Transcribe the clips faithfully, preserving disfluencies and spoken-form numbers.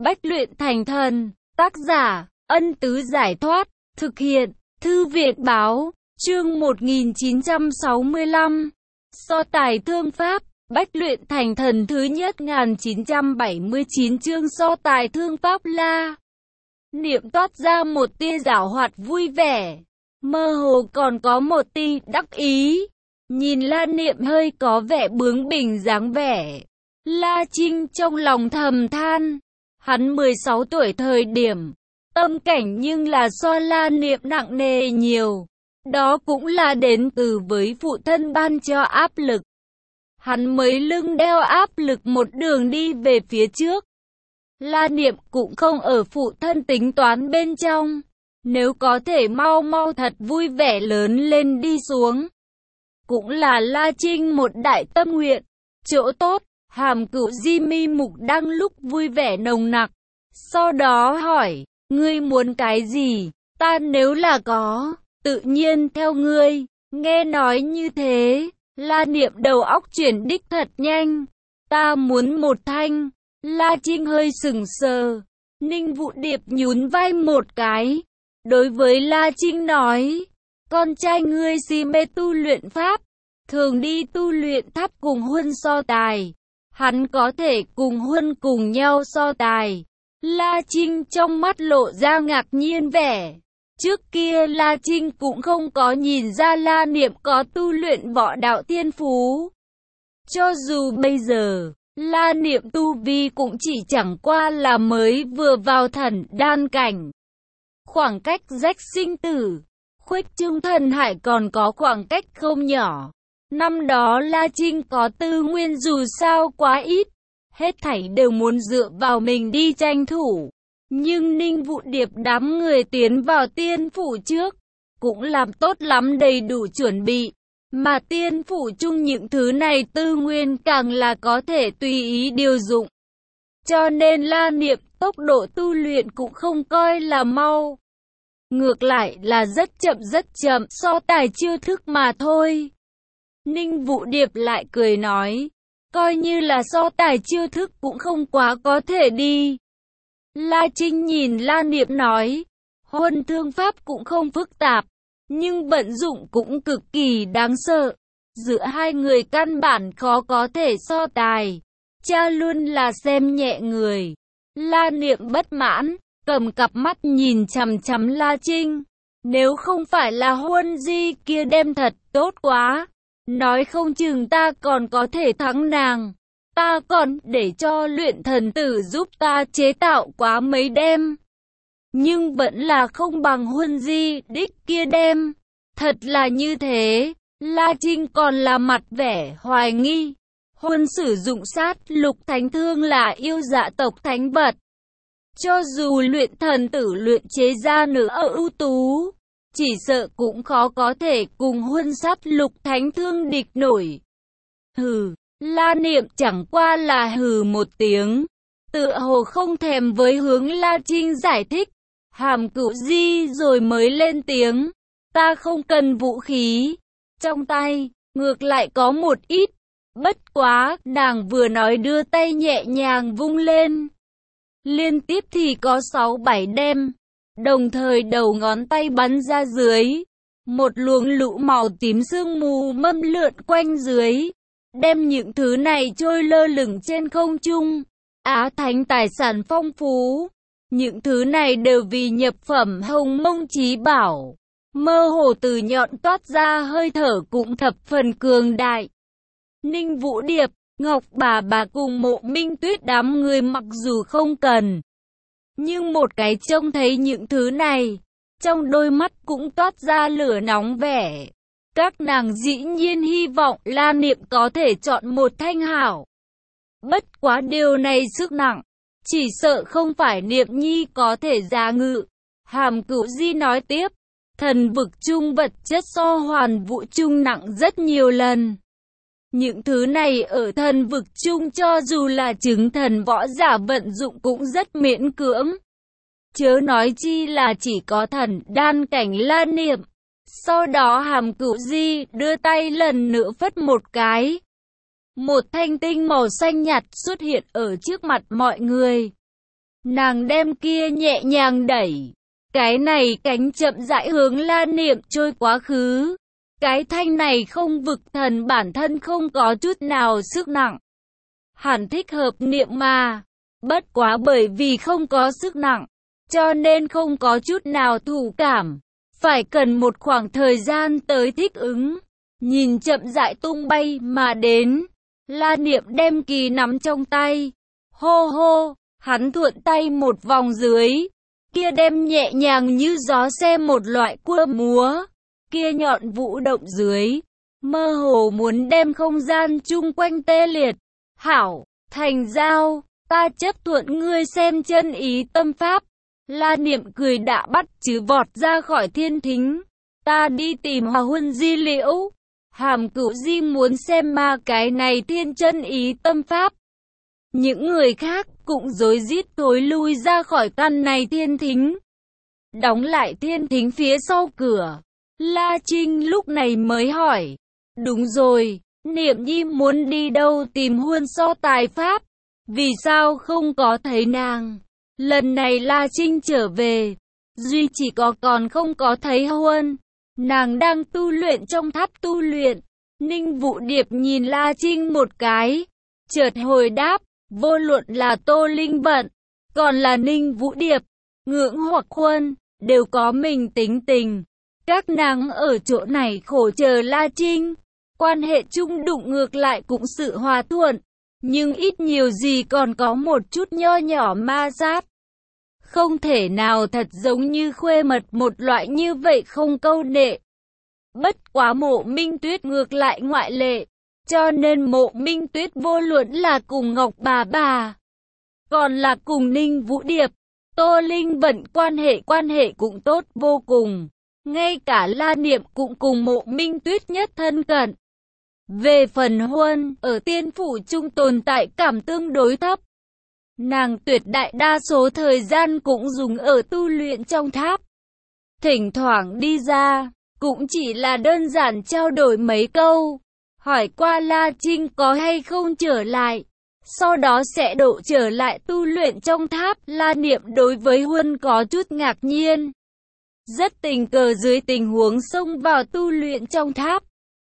bách luyện thành thần. Tác giả, Ân Tứ Giải Thoát. Thực hiện, Thư viện Báo. Chương một nghìn chín trăm sáu mươi lăm. So tài thương pháp, bách luyện thành thần thứ nhất một nghìn chín trăm bảy mươi chín. Chương so tài thương pháp. La Niệm toát ra một tia giảo hoạt vui vẻ, mơ hồ còn có một tia đắc ý. Nhìn La Niệm hơi có vẻ bướng bỉnh dáng vẻ, La Trinh trong lòng thầm than, hắn mười sáu tuổi thời điểm, tâm cảnh nhưng là so La Niệm nặng nề nhiều. Đó cũng là đến từ với phụ thân ban cho áp lực. Hắn mới lưng đeo áp lực một đường đi về phía trước. La Niệm cũng không ở phụ thân tính toán bên trong. Nếu có thể mau mau thật vui vẻ lớn lên đi xuống, cũng là La Trinh một đại tâm nguyện. Chỗ tốt, Hàm Cửu Di mi mục đang lúc vui vẻ nồng nặc. Sau đó hỏi, ngươi muốn cái gì? Ta nếu là có, tự nhiên theo ngươi. Nghe nói như thế, La Niệm đầu óc chuyển đích thật nhanh. Ta muốn một thanh. La Trinh hơi sừng sờ. Ninh Vũ Điệp nhún vai một cái, đối với La Trinh nói, con trai ngươi si mê tu luyện pháp, thường đi tu luyện tháp cùng Huân so tài. Hắn có thể cùng Huân cùng nhau so tài. La Trinh trong mắt lộ ra ngạc nhiên vẻ. Trước kia La Trinh cũng không có nhìn ra La Niệm có tu luyện võ đạo thiên phú. Cho dù bây giờ, La Niệm tu vi cũng chỉ chẳng qua là mới vừa vào thần đan cảnh. Khoảng cách rách sinh tử, khuếch trương thần hải còn có khoảng cách không nhỏ. Năm đó La Trinh có tư nguyên dù sao quá ít, hết thảy đều muốn dựa vào mình đi tranh thủ. Nhưng Ninh Vũ Điệp đám người tiến vào tiên phủ trước, cũng làm tốt lắm đầy đủ chuẩn bị. Mà tiên phủ chung những thứ này tư nguyên càng là có thể tùy ý điều dụng. Cho nên La Niệm tốc độ tu luyện cũng không coi là mau. Ngược lại là rất chậm rất chậm, so tài chiêu thức mà thôi. Ninh Vũ Điệp lại cười nói, coi như là so tài chiêu thức cũng không quá có thể đi. La Trinh nhìn La Niệm nói, Huân thương pháp cũng không phức tạp, nhưng vận dụng cũng cực kỳ đáng sợ. Giữa hai người căn bản khó có thể so tài. Cha luôn là xem nhẹ người. La Niệm bất mãn, cầm cặp mắt nhìn chằm chằm La Trinh. Nếu không phải là Huân Di kia đem thật tốt quá, nói không chừng ta còn có thể thắng nàng. Ta còn để cho luyện thần tử giúp ta chế tạo quá mấy đêm, nhưng vẫn là không bằng Huân Di đích kia đem. Thật là như thế. La Trinh còn là mặt vẻ hoài nghi. Huân sử dụng sát lục thánh thương là yêu dạ tộc thánh vật. Cho dù luyện thần tử luyện chế ra nữa ở ưu tú, chỉ sợ cũng khó có thể cùng Huân sát lục thánh thương địch nổi. Hừ, La Niệm chẳng qua là hừ một tiếng, tựa hồ không thèm với hướng La Trinh giải thích. Hàm Cửu Di rồi mới lên tiếng, ta không cần vũ khí, trong tay, ngược lại có một ít. Bất quá, nàng vừa nói đưa tay nhẹ nhàng vung lên. Liên tiếp thì có sáu bảy đem, đồng thời đầu ngón tay bắn ra dưới. Một luồng lũ màu tím sương mù mâm lượn quanh dưới, đem những thứ này trôi lơ lửng trên không trung. Á thánh tài sản phong phú, những thứ này đều vì nhập phẩm hồng mông chí bảo. Mơ hồ từ nhọn toát ra hơi thở cũng thập phần cường đại. Ninh Vũ Điệp, Ngọc bà bà cùng Mộ Minh Tuyết đám người mặc dù không cần, nhưng một cái trông thấy những thứ này, trong đôi mắt cũng toát ra lửa nóng vẻ. Các nàng dĩ nhiên hy vọng La Niệm có thể chọn một thanh hảo. Bất quá điều này sức nặng, chỉ sợ không phải Niệm Nhi có thể giá ngự. Hàm Cửu Di nói tiếp, thần vực chung vật chất so hoàn vũ chung nặng rất nhiều lần. Những thứ này ở thần vực chung cho dù là chứng thần võ giả vận dụng cũng rất miễn cưỡng. Chớ nói chi là chỉ có thần đan cảnh La Niệm. Sau đó Hàm Cửu Di đưa tay lần nữa phất một cái. Một thanh tinh màu xanh nhạt xuất hiện ở trước mặt mọi người. Nàng đem kia nhẹ nhàng đẩy. Cái này cánh chậm rãi hướng La Niệm trôi quá khứ. Cái thanh này không vực thần bản thân không có chút nào sức nặng. Hẳn thích hợp niệm mà. Bất quá bởi vì không có sức nặng, cho nên không có chút nào thụ cảm. Phải cần một khoảng thời gian tới thích ứng. Nhìn chậm rãi tung bay mà đến. La Niệm đem kỳ nắm trong tay. Hô hô, hắn thuận tay một vòng dưới. Kia đem nhẹ nhàng như gió xem một loại cua múa. Kia nhọn vũ động dưới. Mơ hồ muốn đem không gian chung quanh tê liệt. Hảo, thành giao, ta chấp thuận ngươi xem chân ý tâm pháp. La Niệm cười đã bắt chứ vọt ra khỏi thiên thính. Ta đi tìm Hòa Huân Di Liễu. Hàm Cửu Di muốn xem ma cái này thiên chân ý tâm pháp. Những người khác cũng rối rít thối lui ra khỏi căn này thiên thính. Đóng lại thiên thính phía sau cửa. La Trinh lúc này mới hỏi. Đúng rồi, Niệm Nhi muốn đi đâu tìm Huân so tài pháp? Vì sao không có thấy nàng? Lần này La Trinh trở về, duy chỉ có còn không có thấy Huân. Nàng đang tu luyện trong tháp tu luyện. Ninh Vũ Điệp nhìn La Trinh một cái, chợt hồi đáp, vô luận là Tô Linh Vận, còn là Ninh Vũ Điệp, Ngưỡng hoặc Huân, đều có mình tính tình. Các nàng ở chỗ này khổ chờ La Trinh, quan hệ chung đụng ngược lại cũng sự hòa thuận, nhưng ít nhiều gì còn có một chút nho nhỏ ma sát. Không thể nào thật giống như Khuê Mật một loại như vậy không câu nệ. Bất quá Mộ Minh Tuyết ngược lại ngoại lệ, cho nên Mộ Minh Tuyết vô luận là cùng Ngọc bà bà, còn là cùng Ninh Vũ Điệp, Tô Linh Vận quan hệ quan hệ cũng tốt vô cùng. Ngay cả La Niệm cũng cùng Mộ Minh Tuyết nhất thân cận. Về phần Huân, ở tiên phủ trung tồn tại cảm tương đối thấp. Nàng tuyệt đại đa số thời gian cũng dùng ở tu luyện trong tháp. Thỉnh thoảng đi ra, cũng chỉ là đơn giản trao đổi mấy câu. Hỏi qua La Trinh có hay không trở lại. Sau đó sẽ độ trở lại tu luyện trong tháp. La Niệm đối với Huân có chút ngạc nhiên. Rất tình cờ dưới tình huống xông vào tu luyện trong tháp.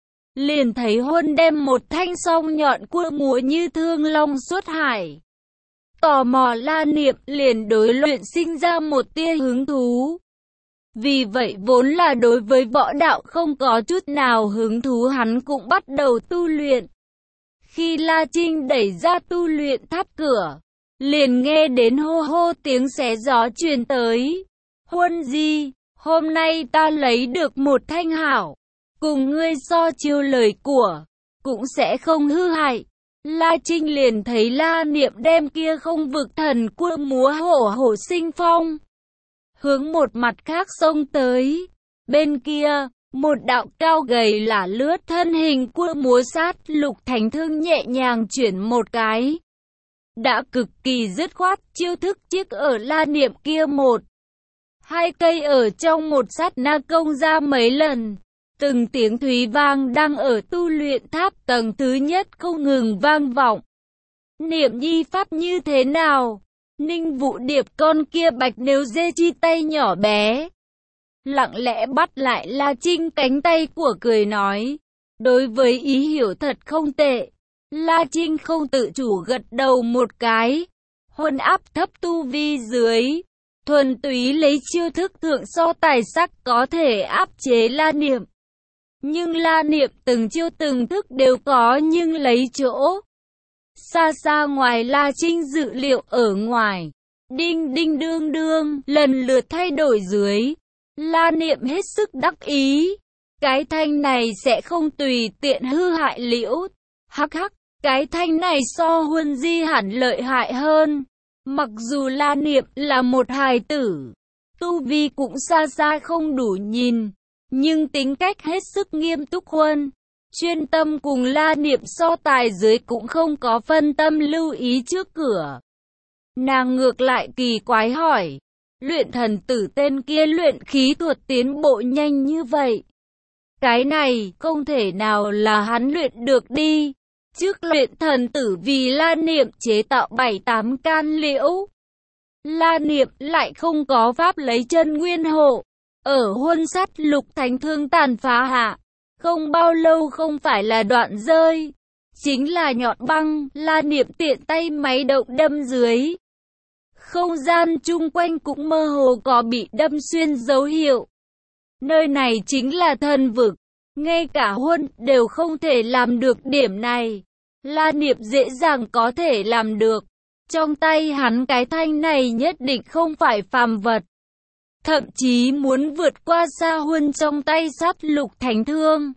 Liền thấy Huân đem một thanh song nhọn cua múa như thương long xuất hải. Tò mò La Niệm liền đối luyện sinh ra một tia hứng thú. Vì vậy vốn là đối với võ đạo không có chút nào hứng thú hắn cũng bắt đầu tu luyện. Khi La Trinh đẩy ra tu luyện tháp cửa, liền nghe đến hô hô tiếng xé gió truyền tới. Huân Di, hôm nay ta lấy được một thanh hảo, cùng ngươi so chiêu lời của, cũng sẽ không hư hại. La Trinh liền thấy La Niệm đem kia không vực thần cua múa hổ hổ sinh phong. Hướng một mặt khác xông tới. Bên kia, một đạo cao gầy lả lướt thân hình cua múa sát Lục Thánh Thương nhẹ nhàng chuyển một cái. Đã cực kỳ dứt khoát chiêu thức chiếc ở La Niệm kia một. Hai cây ở trong một sát na công ra mấy lần. Từng tiếng thúy vang đang ở tu luyện tháp tầng thứ nhất không ngừng vang vọng. Niệm Nhi pháp như thế nào? Ninh Vũ Điệp con kia bạch nếu dê chi tay nhỏ bé. Lặng lẽ bắt lại La Trinh cánh tay của cười nói. Đối với ý hiểu thật không tệ. La Trinh không tự chủ gật đầu một cái. Huân áp thấp tu vi dưới. Thuần túy lấy chiêu thức thượng so tài sắc có thể áp chế La Niệm. Nhưng La Niệm từng chiêu từng thức đều có nhưng lấy chỗ. Xa xa ngoài La Trinh dự liệu ở ngoài. Đinh đinh đương đương, lần lượt thay đổi dưới. La Niệm hết sức đắc ý. Cái thanh này sẽ không tùy tiện hư hại liễu. Hắc hắc, cái thanh này so Huân Di hẳn lợi hại hơn. Mặc dù La Niệm là một hài tử, tu vi cũng xa xa không đủ nhìn. Nhưng tính cách hết sức nghiêm túc Huân. Chuyên tâm cùng La Niệm so tài dưới cũng không có phân tâm lưu ý trước cửa. Nàng ngược lại kỳ quái hỏi. Luyện thần tử tên kia luyện khí thuật tiến bộ nhanh như vậy. Cái này không thể nào là hắn luyện được đi. Trước luyện thần tử vì La Niệm chế tạo bảy tám can liễu. La Niệm lại không có pháp lấy chân nguyên hộ. Ở huân sát lục thánh thương tàn phá hạ, không bao lâu không phải là đoạn rơi, chính là nhọn băng. La Niệm tiện tay máy động đâm dưới. Không gian chung quanh cũng mơ hồ có bị đâm xuyên dấu hiệu. Nơi này chính là thần vực, ngay cả huân đều không thể làm được điểm này. La Niệm dễ dàng có thể làm được. Trong tay hắn cái thanh này nhất định không phải phàm vật. Thậm chí muốn vượt qua xa huân trong tay sát lục thánh thương.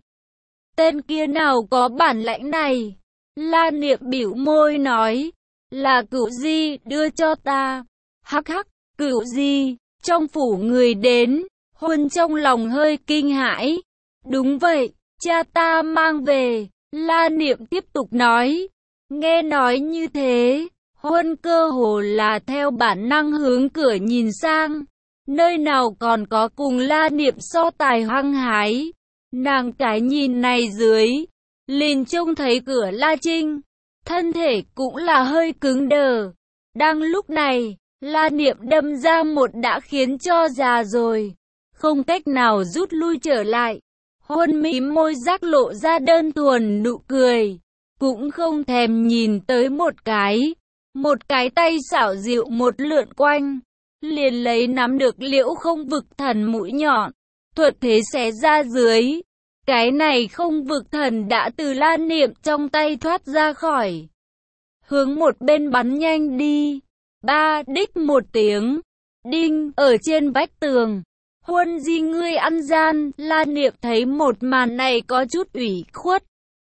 Tên kia nào có bản lãnh này? La Niệm bĩu môi nói, là Cửu Di đưa cho ta. Hắc hắc, Cửu Di, trong phủ người đến. Huân trong lòng hơi kinh hãi. Đúng vậy, cha ta mang về. La Niệm tiếp tục nói. Nghe nói như thế, Huân cơ hồ là theo bản năng hướng cửa nhìn sang. Nơi nào còn có cùng La Niệm so tài hăng hái. Nàng cái nhìn này dưới, liền trông thấy cửa La Trinh. Thân thể cũng là hơi cứng đờ. Đang lúc này, La Niệm đâm ra một đã khiến cho già rồi. Không cách nào rút lui trở lại. Huân mím môi rắc lộ ra đơn thuần nụ cười. Cũng không thèm nhìn tới một cái. Một cái tay xảo diệu một lượn quanh. Liền lấy nắm được Liễu Không Vực Thần mũi nhọn. Thuật thế xé ra dưới. Cái này Không Vực Thần đã từ La Niệm trong tay thoát ra khỏi. Hướng một bên bắn nhanh đi. Ba đích một tiếng. Đinh ở trên vách tường. Huân Di ngươi ăn gian. La Niệm thấy một màn này có chút ủy khuất.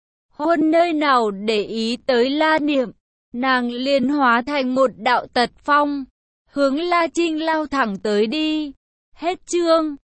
Huân nơi nào để ý tới La Niệm. Nàng liền hóa thành một đạo tật phong. Hướng La Trinh lao thẳng tới đi. Hết chương.